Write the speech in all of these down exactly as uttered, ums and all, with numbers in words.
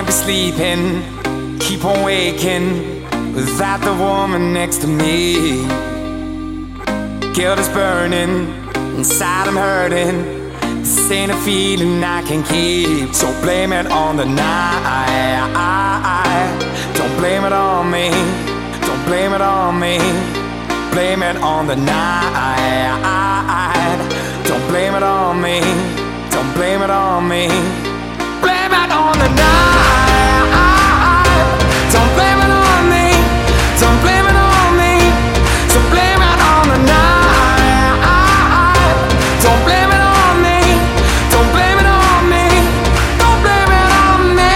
be sleeping, keep on waking without the woman next to me. Guilt is burning, inside I'm hurting. This ain't a feeling I can keep. So blame it on the night. Don't blame it on me. Don't blame it on me. Blame it on the night. Don't blame it on me. Don't blame it on me. Blame it on the night. Don't blame it on me. Don't blame it on me. So blame it on the night. Don't blame it on me. Don't blame it on me. Don't blame it on me.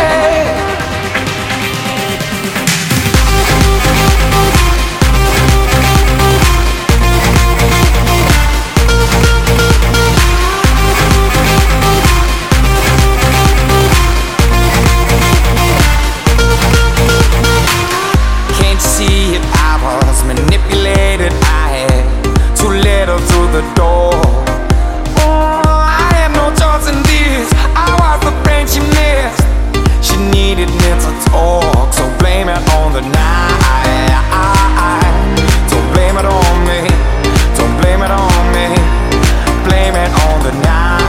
Can't you see it? I was manipulated. I had too little through the door. Oh, I had no choice in this. I was the friend she missed. She needed me to talk. So blame it on the night. Don't blame it on me. Don't blame it on me. Blame it on the night.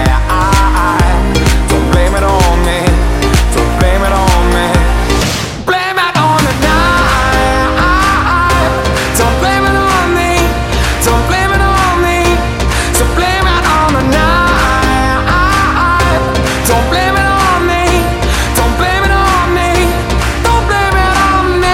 Don't blame it on me. Don't blame it on me. Blame it on the night. Don't blame it on me. Don't blame it on me. So blame it on the night. Don't blame it on me. Don't blame it on me. Don't blame it on me.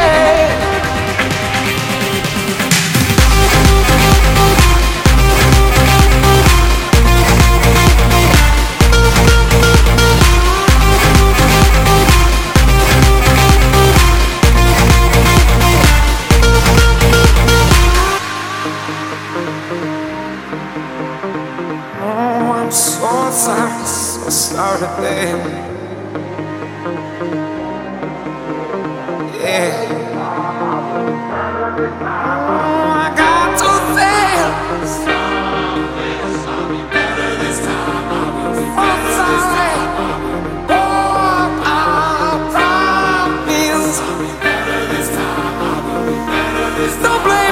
Oh, I'm so sorry, so sorry, baby. Yeah. Oh, I got to say, I'm sorry. Oh, I promise. Don't blame